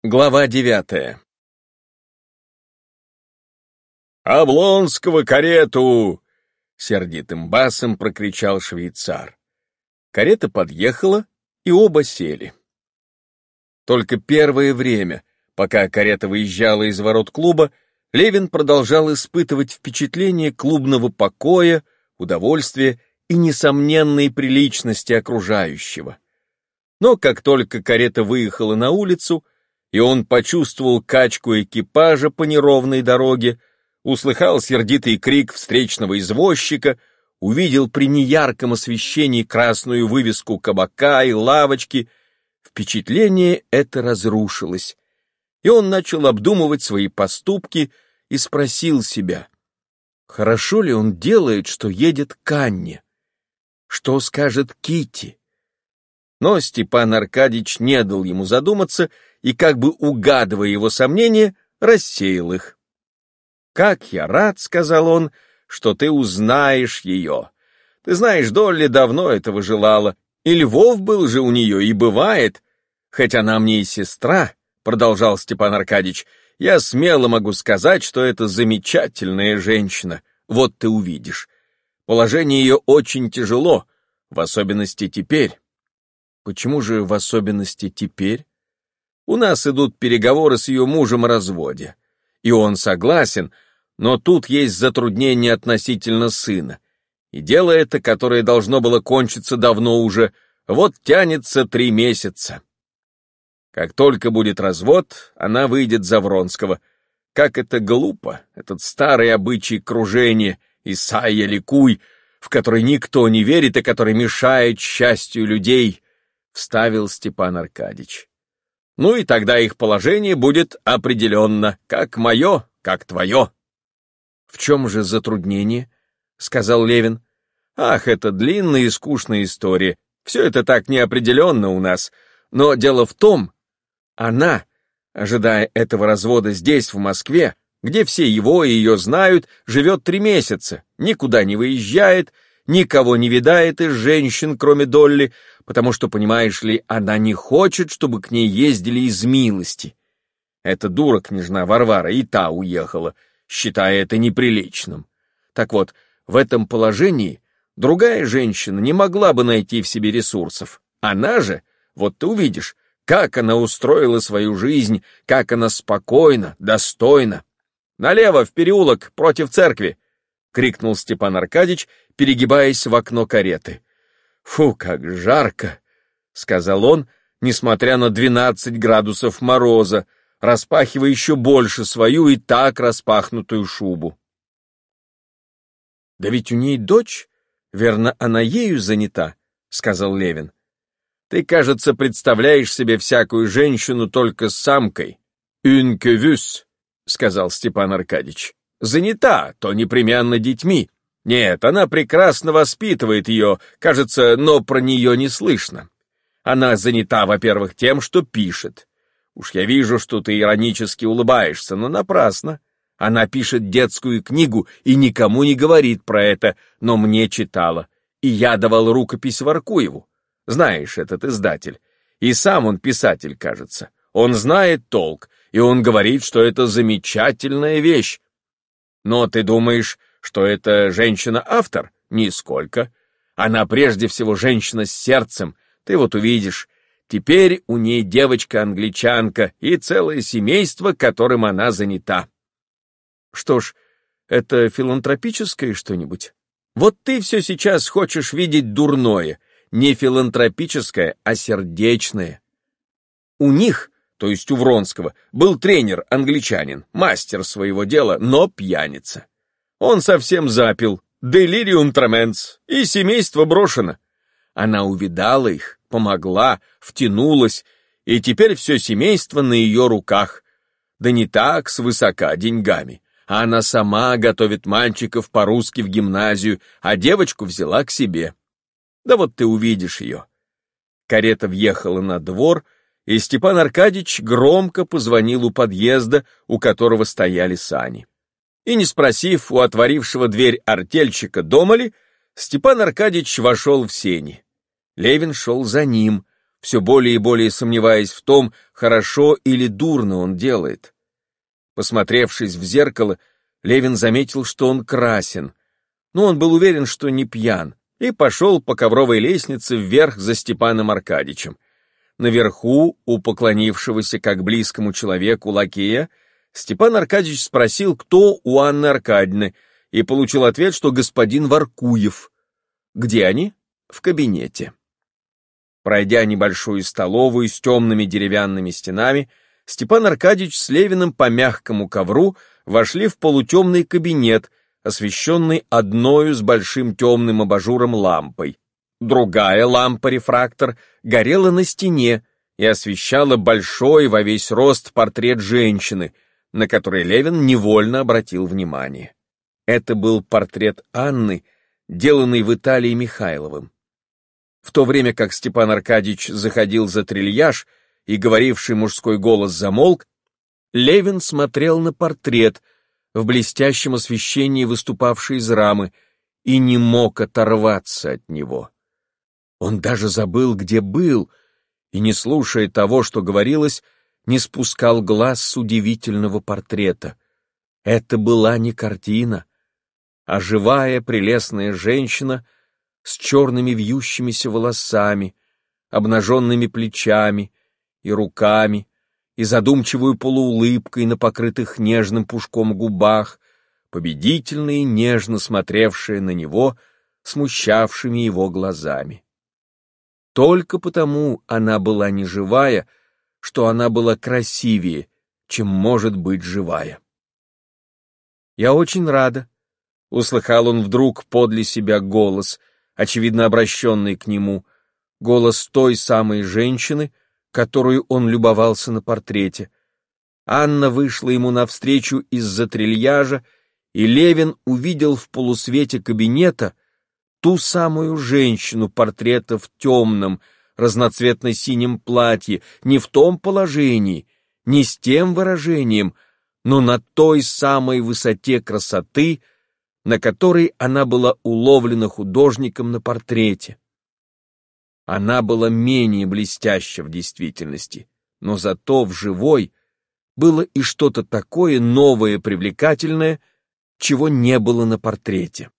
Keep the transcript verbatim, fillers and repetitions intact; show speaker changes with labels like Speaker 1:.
Speaker 1: Глава девятая. «Облонского карету!» — сердитым басом прокричал швейцар. Карета подъехала, и оба сели. Только первое время, пока карета выезжала из ворот клуба, Левин продолжал испытывать впечатление клубного покоя, удовольствия и несомненной приличности окружающего. Но как только карета выехала на улицу, и он почувствовал качку экипажа по неровной дороге, услыхал сердитый крик встречного извозчика, увидел при неярком освещении красную вывеску кабака и лавочки, впечатление это разрушилось, и он начал обдумывать свои поступки и спросил себя, хорошо ли он делает, что едет к Анне, что скажет Кити. Но Степан Аркадьич не дал ему задуматься и, как бы угадывая его сомнения, рассеял их. «Как я рад, — сказал он, — что ты узнаешь ее. Ты знаешь, Долли давно этого желала, и Львов был же у нее, и бывает. Хоть она мне и сестра, — продолжал Степан Аркадьич, — я смело могу сказать, что это замечательная женщина. Вот ты увидишь. Положение ее очень тяжело, в особенности теперь». «Почему же в особенности теперь?» «У нас идут переговоры с ее мужем о разводе. И он согласен, но тут есть затруднение относительно сына. И дело это, которое должно было кончиться давно уже, вот тянется три месяца. Как только будет развод, она выйдет за Вронского. Как это глупо, этот старый обычай кружения, Исайя ликуй, в который никто не верит и который мешает счастью людей», — вставил Степан Аркадьич. «Ну и тогда их положение будет определенно, как мое, как твое». «В чем же затруднение?» — сказал Левин. «Ах, это длинная и скучная история. Все это так неопределенно у нас. Но дело в том, она, ожидая этого развода здесь, в Москве, где все его и ее знают, живет три месяца, никуда не выезжает, никого не видает из женщин, кроме Долли, потому что, понимаешь ли, она не хочет, чтобы к ней ездили из милости. Эта дура княжна Варвара и та уехала, считая это неприличным. Так вот, в этом положении другая женщина не могла бы найти в себе ресурсов. Она же, вот ты увидишь, как она устроила свою жизнь, как она спокойна, достойна. «Налево, в переулок, против церкви!» — крикнул Степан Аркадьич, перегибаясь в окно кареты. «Фу, как жарко!» — сказал он, несмотря на двенадцать градусов мороза, распахивая еще больше свою и так распахнутую шубу. «Да ведь у ней дочь, верно, она ею занята», — сказал Левин. «Ты, кажется, представляешь себе всякую женщину только с самкой. Une quevus», — сказал Степан Аркадьич. «Занята, то непременно детьми. Нет, она прекрасно воспитывает ее, кажется, но про нее не слышно. Она занята, во-первых, тем, что пишет. Уж я вижу, что ты иронически улыбаешься, но напрасно. Она пишет детскую книгу и никому не говорит про это, но мне читала. И я давал рукопись Воркуеву. Знаешь, этот издатель. И сам он писатель, кажется. Он знает толк, и он говорит, что это замечательная вещь. Но ты думаешь, что это женщина-автор? Нисколько. Она прежде всего женщина с сердцем. Ты вот увидишь. Теперь у ней девочка-англичанка и целое семейство, которым она занята. Что ж, это филантропическое что-нибудь? Вот ты все сейчас хочешь видеть дурное. Не филантропическое, а сердечное. У них, то есть у Вронского, был тренер-англичанин, мастер своего дела, но пьяница. Он совсем запил, делириум тременс, и семейство брошено. Она увидала их, помогла, втянулась, и теперь все семейство на ее руках. Да не так свысока деньгами, а она сама готовит мальчиков по-русски в гимназию, а девочку взяла к себе. Да вот ты увидишь ее». Карета въехала на двор, и Степан Аркадьич громко позвонил у подъезда, у которого стояли сани. И не спросив у отворившего дверь артельщика, дома ли, Степан Аркадьич вошел в сени. Левин шел за ним, все более и более сомневаясь в том, хорошо или дурно он делает. Посмотревшись в зеркало, Левин заметил, что он красен, но он был уверен, что не пьян, и пошел по ковровой лестнице вверх за Степаном Аркадьичем. Наверху, у поклонившегося как близкому человеку лакея, Степан Аркадьич спросил, кто у Анны Аркадьевны, и получил ответ, что господин Воркуев. Где они? В кабинете. Пройдя небольшую столовую с темными деревянными стенами, Степан Аркадьич с Левиным по мягкому ковру вошли в полутемный кабинет, освещенный одною с большим темным абажуром лампой. Другая лампа-рефрактор горела на стене и освещала большой во весь рост портрет женщины, на который Левин невольно обратил внимание. Это был портрет Анны, деланный в Италии Михайловым. В то время как Степан Аркадьич заходил за трильяж и говоривший мужской голос замолк, Левин смотрел на портрет, в блестящем освещении выступавший из рамы, и не мог оторваться от него. Он даже забыл, где был, и, не слушая того, что говорилось, не спускал глаз с удивительного портрета. Это была не картина, а живая прелестная женщина с черными вьющимися волосами, обнаженными плечами и руками, и задумчивой полуулыбкой на покрытых нежным пушком губах, победительно и нежно смотревшая на него смущавшими его глазами. Только потому она была не живая, что она была красивее, чем может быть живая. «Я очень рада», — услыхал он вдруг подле себя голос, очевидно обращенный к нему, голос той самой женщины, которую он любовался на портрете. Анна вышла ему навстречу из-за трильяжа, и Левин увидел в полусвете кабинета ту самую женщину портрета в темном, разноцветно-синем платье, не в том положении, не с тем выражением, но на той самой высоте красоты, на которой она была уловлена художником на портрете. Она была менее блестяща в действительности, но зато в живой было и что-то такое новое, привлекательное, чего не было на портрете.